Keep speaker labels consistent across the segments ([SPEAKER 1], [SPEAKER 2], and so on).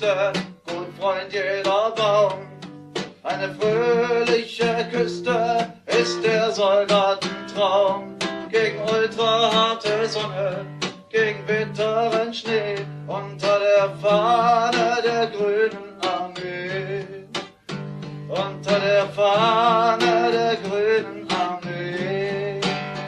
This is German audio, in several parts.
[SPEAKER 1] Küste, gut Freund jeder Baum. Eine fröhliche Küste ist der Soldatentraum. Gegen ultraharte Sonne, gegen bitteren Schnee, unter der Fahne der grünen Armee. Unter der Fahne der grünen Armee.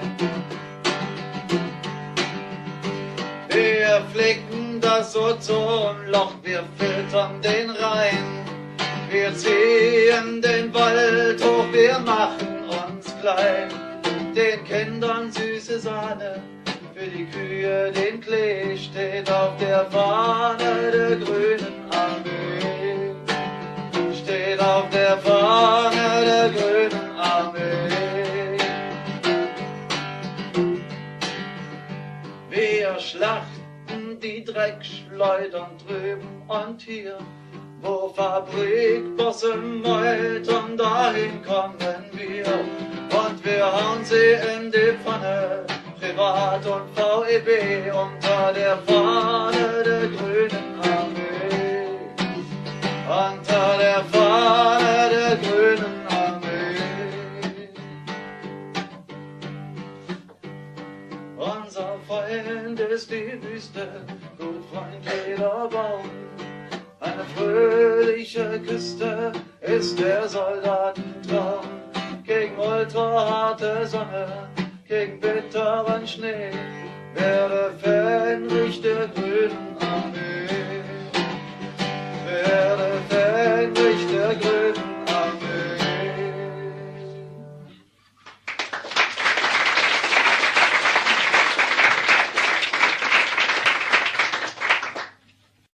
[SPEAKER 1] Wir flicken das Ozonloch, wir filtern den Rhein. Wir ziehen den Wald hoch, wir machen uns klein. Den Kindern süße Sahne, für die Kühe den Klee, steht auf der Fahne der grünen Armee. Steht auf der Fahne der grünen Armee. Wir schlachten die Dreckschleudern drüben und hier, wo Fabrikbosse meutern, dahin kommen wir. Und wir hauen sie in die Pfanne, Privat und VEB, unter der Fahne der grünen Armee. Unter der Fahne der grünen Armee. Unser Feind ist die Wüste, gut Freund jeder Baum. Eine fröhliche Küste ist der Soldatentraum. Gegen ultraharte Sonne, gegen bitteren Schnee, werde Fähnrich der grünen